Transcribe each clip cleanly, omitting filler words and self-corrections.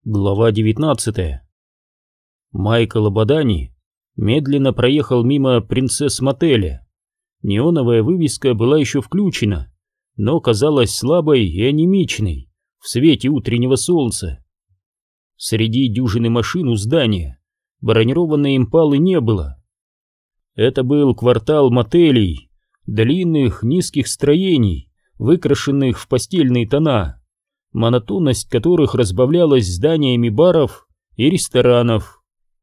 Глава 19. Майкл Абадани медленно проехал мимо принцесс-мотеля. Неоновая вывеска была еще включена, но казалась слабой и анемичной в свете утреннего солнца. Среди дюжины машин у здания бронированной импалы не было. Это был квартал мотелей, длинных низких строений, выкрашенных в постельные тона, монотонность которых разбавлялась зданиями баров и ресторанов.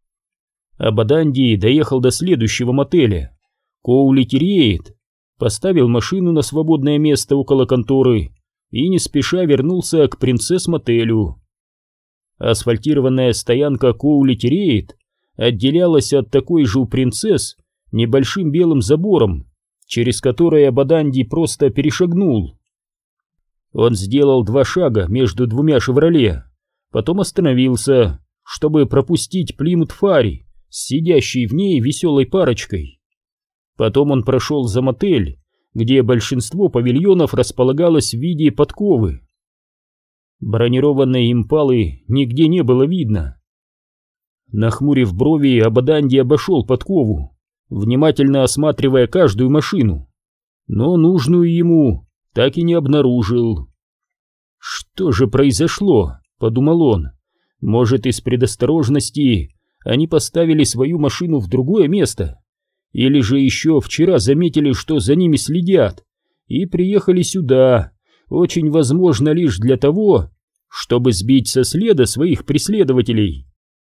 Абаданди доехал до следующего мотеля, Коулитириет, поставил машину на свободное место около конторы и не спеша вернулся к принцесс-мотелю. Асфальтированная стоянка Коулитириет отделялась от такой же у принцесс небольшим белым забором, через который Абаданди просто перешагнул. Он сделал 2 шага между двумя «Шевроле», потом остановился, чтобы пропустить Плимут Фари с сидящей в ней веселой парочкой. Потом он прошел за мотель, где большинство павильонов располагалось в виде подковы. Бронированной импалы нигде не было видно. Нахмурив брови, Абаданди обошел подкову, внимательно осматривая каждую машину, но нужную ему так и не обнаружил. «Что же произошло?» — подумал он. «Может, из предосторожности они поставили свою машину в другое место? Или же еще вчера заметили, что за ними следят, и приехали сюда, очень возможно лишь для того, чтобы сбить со следа своих преследователей?»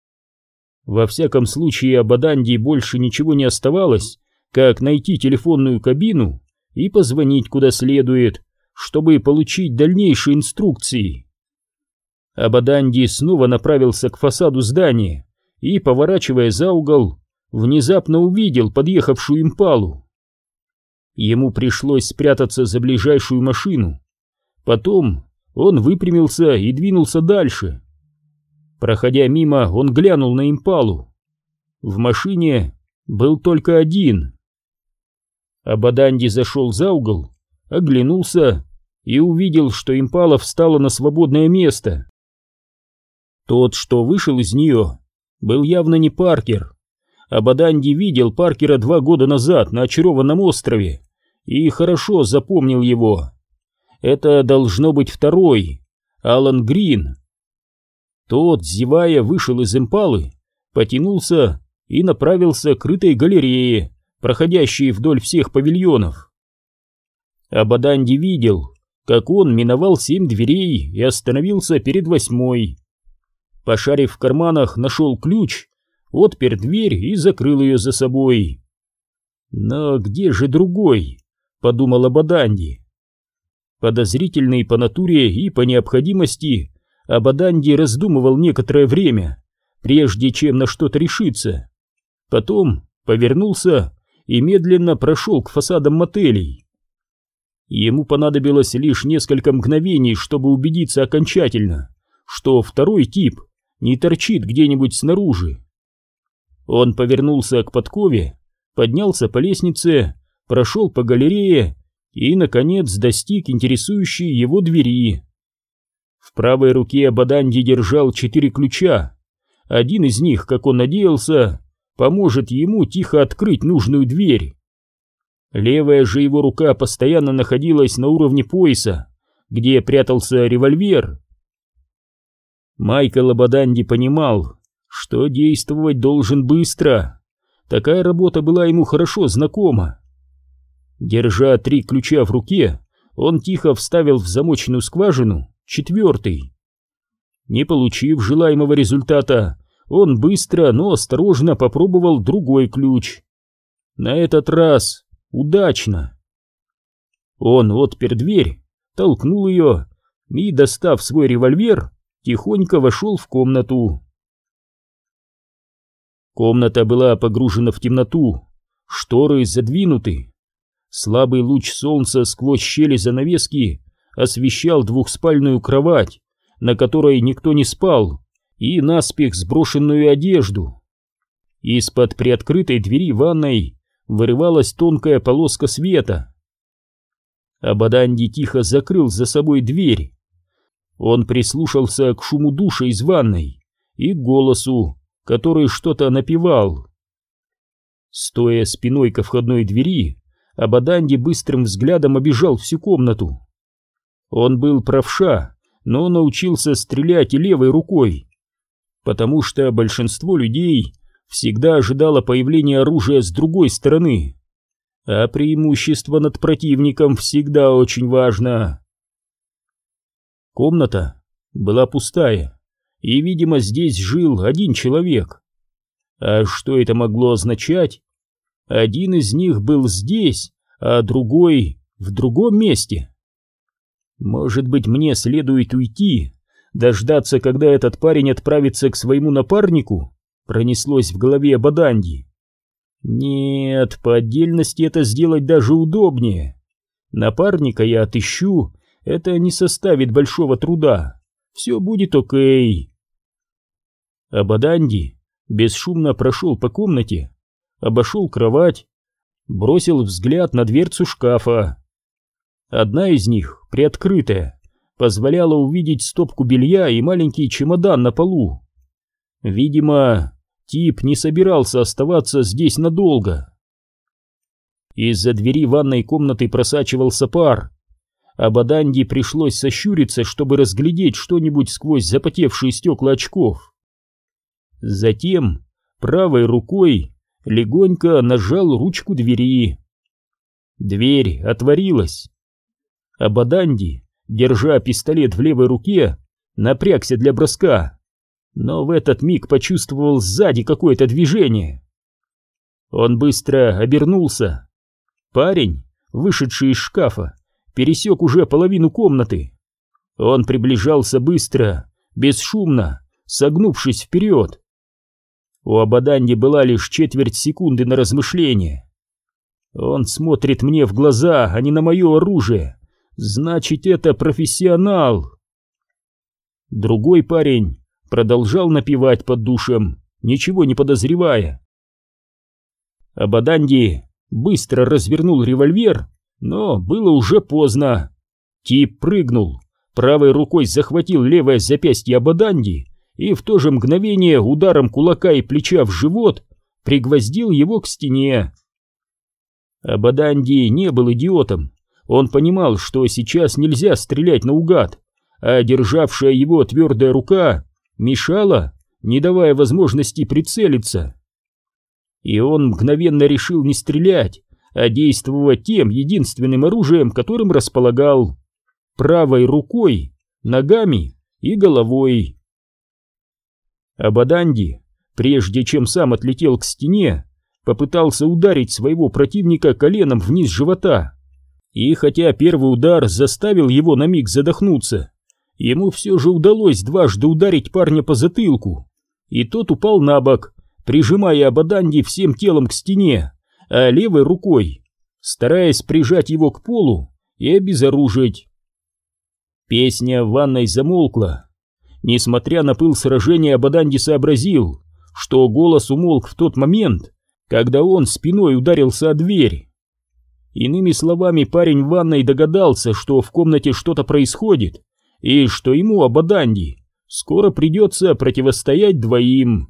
Во всяком случае, Абаданди больше ничего не оставалось, как найти телефонную кабину и позвонить куда следует, чтобы получить дальнейшие инструкции. Абаданди снова направился к фасаду здания и, поворачивая за угол, внезапно увидел подъехавшую импалу. Ему пришлось спрятаться за ближайшую машину. Потом он выпрямился и двинулся дальше. Проходя мимо, он глянул на импалу. В машине был только один. Абаданди зашел за угол, оглянулся и увидел, что импала встала на свободное место. Тот, что вышел из нее, был явно не Паркер. Абаданди видел Паркера 2 года назад на очарованном острове и хорошо запомнил его. Это должно быть второй, Алан Грин. Тот, зевая, вышел из импалы, потянулся и направился к крытой галерее, проходящей вдоль всех павильонов. Абаданди видел, как он миновал 7 дверей и остановился перед 8-й. Пошарив в карманах, нашел ключ, отпер дверь и закрыл ее за собой. «Но где же другой?» — подумал Абаданди. Подозрительный по натуре и по необходимости, Абаданди раздумывал некоторое время, прежде чем на что-то решиться. Потом повернулся и медленно прошел к фасадам мотелей. Ему понадобилось лишь несколько мгновений, чтобы убедиться окончательно, что второй тип не торчит где-нибудь снаружи. Он повернулся к подкове, поднялся по лестнице, прошел по галерее и, наконец, достиг интересующей его двери. В правой руке Абаданди держал 4 ключа. Один из них, как он надеялся, поможет ему тихо открыть нужную дверь. Левая же его рука постоянно находилась на уровне пояса, где прятался револьвер. Майкл Абаданди понимал, что действовать должен быстро. Такая работа была ему хорошо знакома. Держа 3 ключа в руке, он тихо вставил в замочную скважину 4-й. Не получив желаемого результата, он быстро, но осторожно попробовал другой ключ. На этот раз удачно. Он отпер дверь, толкнул ее и, достав свой револьвер, тихонько вошел в комнату. Комната была погружена в темноту, шторы задвинуты. Слабый луч солнца сквозь щели занавески освещал 2-спальную кровать, на которой никто не спал, и наспех сброшенную одежду. Из-под приоткрытой двери ванной вырывалась тонкая полоска света. Абаданди тихо закрыл за собой дверь. Он прислушался к шуму душа из ванной и к голосу, который что-то напевал. Стоя спиной ко входной двери, Абаданди быстрым взглядом обежал всю комнату. Он был правша, но научился стрелять и левой рукой, потому что большинство людей всегда ожидало появления оружия с другой стороны, а преимущество над противником всегда очень важно. Комната была пустая, и, видимо, здесь жил один человек. А что это могло означать? Один из них был здесь, а другой в другом месте. Может быть, мне следует уйти, дождаться, когда этот парень отправится к своему напарнику? Пронеслось в голове Абаданди. Нет, по отдельности это сделать даже удобнее. Напарника я отыщу, это не составит большого труда. Все будет окей. Абаданди бесшумно прошел по комнате, обошел кровать, бросил взгляд на дверцу шкафа. Одна из них, приоткрытая, позволяла увидеть стопку белья и маленький чемодан на полу. Видимо, тип не собирался оставаться здесь надолго. Из-за двери ванной комнаты просачивался пар. Абаданди пришлось сощуриться, чтобы разглядеть что-нибудь сквозь запотевшие стекла очков. Затем правой рукой легонько нажал ручку двери. Дверь отворилась. Абаданди, держа пистолет в левой руке, напрягся для броска, но в этот миг почувствовал сзади какое-то движение. Он быстро обернулся. Парень, вышедший из шкафа, пересек уже половину комнаты. Он приближался быстро, бесшумно, согнувшись вперед. У Абаданди была лишь четверть секунды на размышление. Он смотрит мне в глаза, а не на мое оружие. Значит, это профессионал. Другой парень продолжал напевать под душем, ничего не подозревая. Абаданди быстро развернул револьвер, но было уже поздно. Тип прыгнул, правой рукой захватил левое запястье Абаданди и в то же мгновение ударом кулака и плеча в живот пригвоздил его к стене. Абаданди не был идиотом. Он понимал, что сейчас нельзя стрелять наугад, а державшая его твердая рука мешала, не давая возможности прицелиться. И он мгновенно решил не стрелять, а действовать тем единственным оружием, которым располагал: правой рукой, ногами и головой. Абаданди, прежде чем сам отлетел к стене, попытался ударить своего противника коленом вниз живота. И хотя первый удар заставил его на миг задохнуться, ему все же удалось дважды ударить парня по затылку, и тот упал на бок, прижимая Абаданди всем телом к стене, а левой рукой стараясь прижать его к полу и обезоружить. Песня в ванной замолкла. Несмотря на пыл сражения, Абаданди сообразил, что голос умолк в тот момент, когда он спиной ударился о дверь. Иными словами, парень в ванной догадался, что в комнате что-то происходит, и что ему, Абаданди, скоро придется противостоять двоим.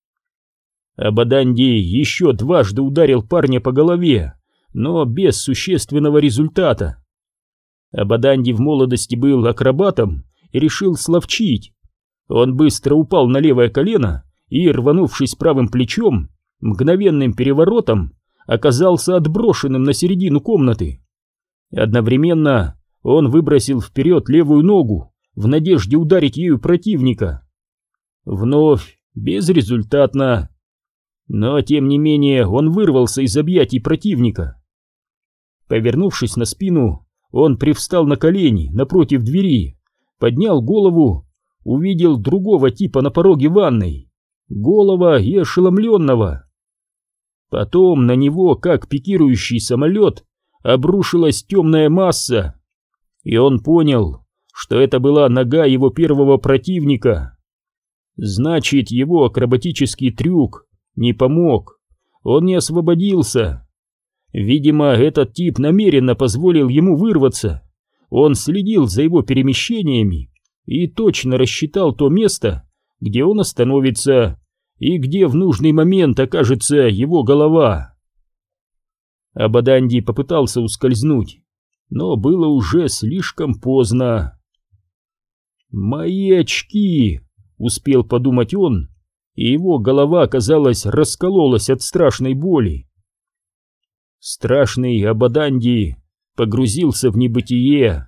Абаданди еще дважды ударил парня по голове, но без существенного результата. Абаданди в молодости был акробатом и решил словчить. Он быстро упал на левое колено и, рванувшись правым плечом, мгновенным переворотом оказался отброшенным на середину комнаты. Одновременно он выбросил вперед левую ногу в надежде ударить ею противника. Вновь безрезультатно. Но тем не менее он вырвался из объятий противника. Повернувшись на спину, он привстал на колени напротив двери, поднял голову, увидел другого типа на пороге ванной, голого и ошеломленного. Потом на него, как пикирующий самолет, обрушилась темная масса, и он понял, что это была нога его первого противника. Значит, его акробатический трюк не помог, он не освободился. Видимо, этот тип намеренно позволил ему вырваться. Он следил за его перемещениями и точно рассчитал то место, где он остановится и где в нужный момент окажется его голова. Абаданди попытался ускользнуть, но было уже слишком поздно. «Мои очки!» — успел подумать он, и его голова, казалось, раскололась от страшной боли. Страшный Абаданди погрузился в небытие.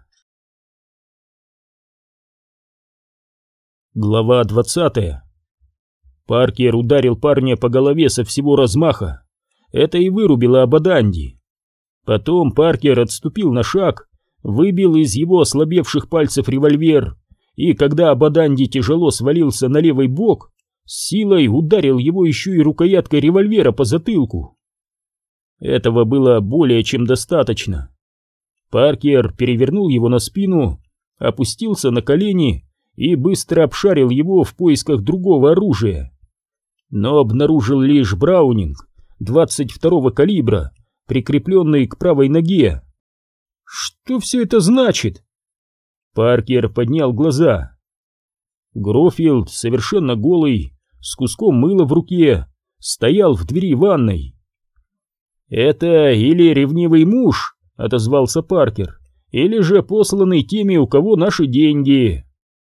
Глава 20. Паркер ударил парня по голове со всего размаха. Это и вырубило Абаданди. Потом Паркер отступил на шаг, выбил из его ослабевших пальцев револьвер, и когда Абаданди тяжело свалился на левый бок, с силой ударил его еще и рукояткой револьвера по затылку. Этого было более чем достаточно. Паркер перевернул его на спину, опустился на колени и быстро обшарил его в поисках другого оружия. Но обнаружил лишь браунинг 22-го калибра, прикрепленный к правой ноге. Что все это значит? Паркер поднял глаза. Грофилд, совершенно голый, с куском мыла в руке, стоял в двери ванной. «Это или ревнивый муж», — отозвался Паркер, «или же посланный теми, у кого наши деньги».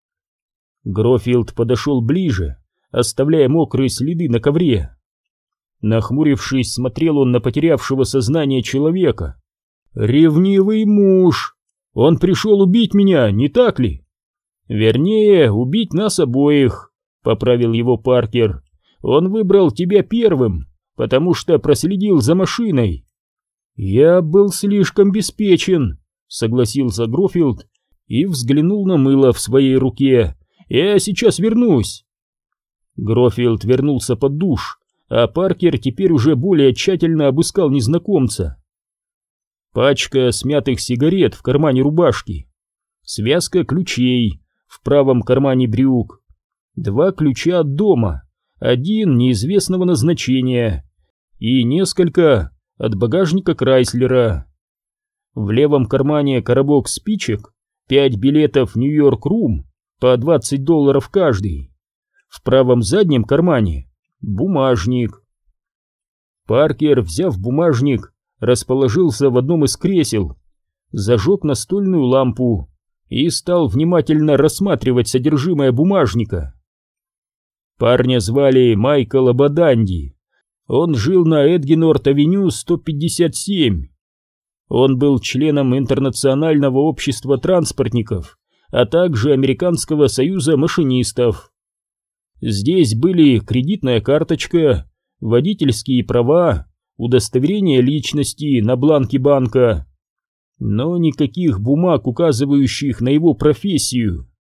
Грофилд подошел ближе, оставляя мокрые следы на ковре. Нахмурившись, смотрел он на потерявшего сознание человека. «Ревнивый муж! Он пришел убить меня, не так ли?» «Вернее, убить нас обоих», — поправил его Паркер. «Он выбрал тебя первым, потому что проследил за машиной». «Я был слишком беспечен», — согласился Грофилд и взглянул на мыло в своей руке. «Я сейчас вернусь». Грофилд вернулся под душ, а Паркер теперь уже более тщательно обыскал незнакомца. Пачка смятых сигарет в кармане рубашки, связка ключей в правом кармане брюк, 2 ключа от дома, 1 неизвестного назначения и несколько от багажника Крайслера. В левом кармане коробок спичек, 5 билетов в Нью-Йорк-Рум по $20 каждый. В правом заднем кармане бумажник. Паркер, взяв бумажник, расположился в одном из кресел, зажег настольную лампу и стал внимательно рассматривать содержимое бумажника. Парня звали Майкл Абаданди. Он жил на Эдгенорт-авеню 157. Он был членом Интернационального общества транспортников, а также Американского союза машинистов. Здесь были кредитная карточка, водительские права, удостоверение личности на бланке банка, но никаких бумаг, указывающих на его профессию.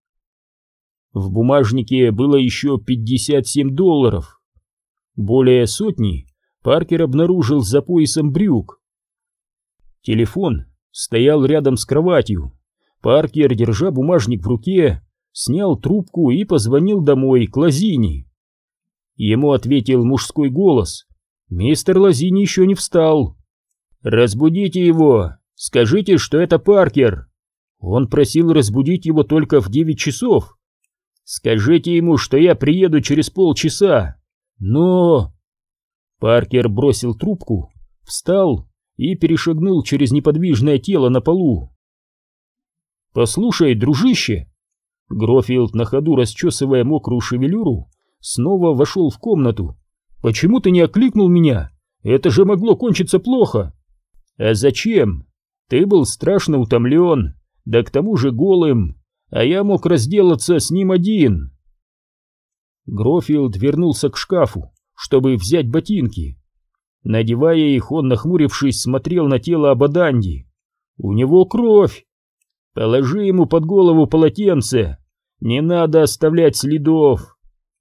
В бумажнике было еще $57. Более сотни Паркер обнаружил за поясом брюк. Телефон стоял рядом с кроватью. Паркер, держа бумажник в руке, снял трубку и позвонил домой к Лозини. Ему ответил мужской голос. «Мистер Лозини еще не встал». «Разбудите его, скажите, что это Паркер». Он просил разбудить его только в 9 часов. «Скажите ему, что я приеду через полчаса». «Но...» Паркер бросил трубку, встал и перешагнул через неподвижное тело на полу. «Послушай, дружище!» Грофилд, на ходу расчесывая мокрую шевелюру, снова вошел в комнату. «Почему ты не окликнул меня? Это же могло кончиться плохо!» «А зачем? Ты был страшно утомлен, да к тому же голым, а я мог разделаться с ним один». Грофилд вернулся к шкафу, чтобы взять ботинки. Надевая их, он, нахмурившись, смотрел на тело Абаданди. «У него кровь! Положи ему под голову полотенце! Не надо оставлять следов!»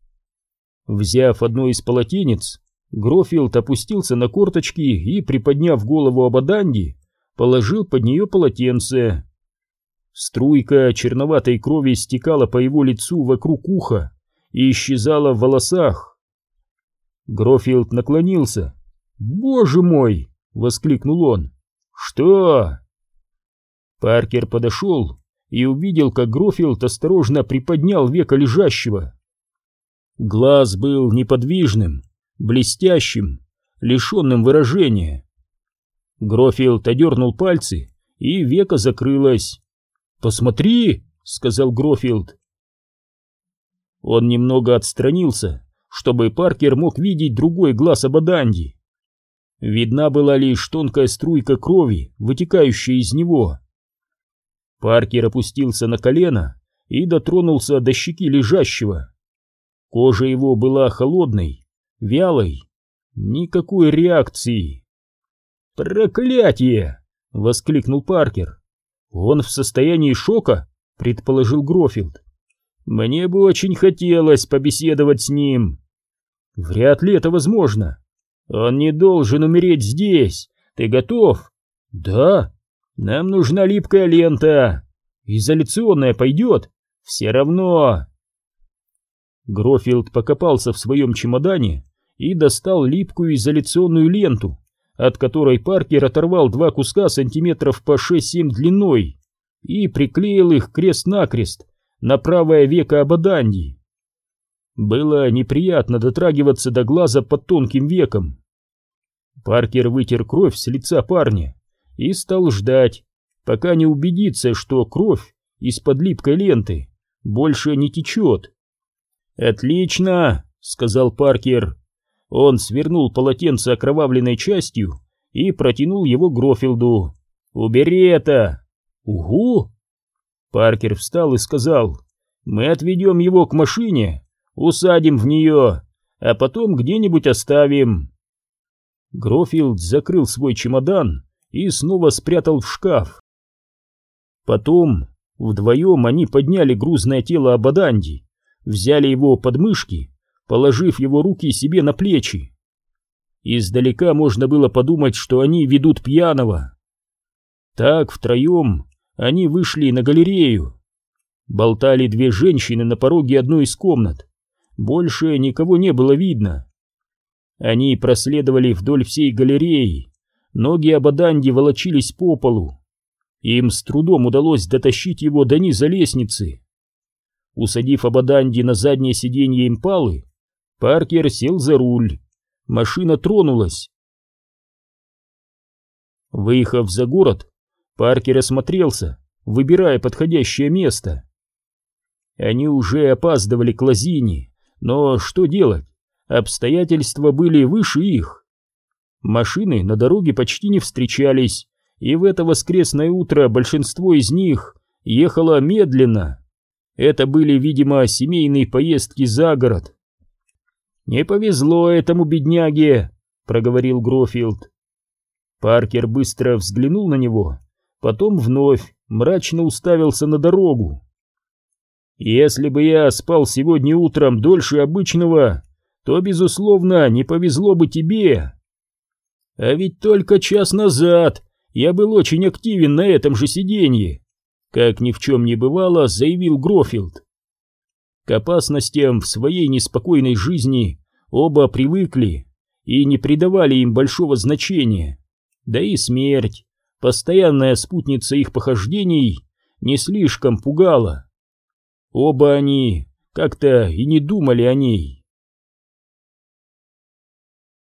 Взяв одно из полотенец, Грофилд опустился на корточки и, приподняв голову Абаданди, положил под нее полотенце. Струйка черноватой крови стекала по его лицу вокруг уха и исчезала в волосах. Грофилд наклонился. «Боже мой!» — воскликнул он. «Что?» Паркер подошел и увидел, как Грофилд осторожно приподнял веко лежащего. Глаз был неподвижным, блестящим, лишенным выражения. Грофилд одернул пальцы, и веко закрылось. «Посмотри!» — сказал Грофилд. Он немного отстранился, чтобы Паркер мог видеть другой глаз Абаданди. Видна была лишь тонкая струйка крови, вытекающая из него. Паркер опустился на колено и дотронулся до щеки лежащего. Кожа его была холодной, вялой, никакой реакции. «Проклятие!» — воскликнул Паркер. «Он в состоянии шока?» — предположил Грофилд. «Мне бы очень хотелось побеседовать с ним». «Вряд ли это возможно. Он не должен умереть здесь. Ты готов?» «Да. Нам нужна липкая лента. Изоляционная пойдет? Все равно». Грофилд покопался в своем чемодане и достал липкую изоляционную ленту, от которой Паркер оторвал 2 куска сантиметров по 6-7 длиной и приклеил их крест-накрест на правое веко Абаданди. Было неприятно дотрагиваться до глаза под тонким веком. Паркер вытер кровь с лица парня и стал ждать, пока не убедится, что кровь из-под липкой ленты больше не течет. «Отлично!» — сказал Паркер. Он свернул полотенце окровавленной частью и протянул его Грофилду. «Убери это!» «Угу!» Паркер встал и сказал: «Мы отведем его к машине, усадим в нее, а потом где-нибудь оставим». Грофилд закрыл свой чемодан и снова спрятал в шкаф. Потом вдвоем они подняли грузное тело Абаданди, взяли его под мышки, положив его руки себе на плечи. Издалека можно было подумать, что они ведут пьяного. Так втроем они вышли на галерею. Болтали 2 женщины на пороге одной из комнат. Больше никого не было видно. Они проследовали вдоль всей галереи. Ноги Абаданди волочились по полу. Им с трудом удалось дотащить его до низа лестницы. Усадив Абаданди на заднее сиденье импалы, Паркер сел за руль. Машина тронулась. Выехав за город, Паркер осмотрелся, выбирая подходящее место. Они уже опаздывали к Лозине, но что делать? Обстоятельства были выше их. Машины на дороге почти не встречались, и в это воскресное утро большинство из них ехало медленно. Это были, видимо, семейные поездки за город. «Не повезло этому бедняге», — проговорил Грофилд. Паркер быстро взглянул на него, потом вновь мрачно уставился на дорогу. «Если бы я спал сегодня утром дольше обычного, то, безусловно, не повезло бы тебе. А ведь только час назад я был очень активен на этом же сиденье», — как ни в чем не бывало, заявил Грофилд. К опасностям в своей неспокойной жизни оба привыкли и не придавали им большого значения, да и смерть, постоянная спутница их похождений, не слишком пугала. Оба они как-то и не думали о ней.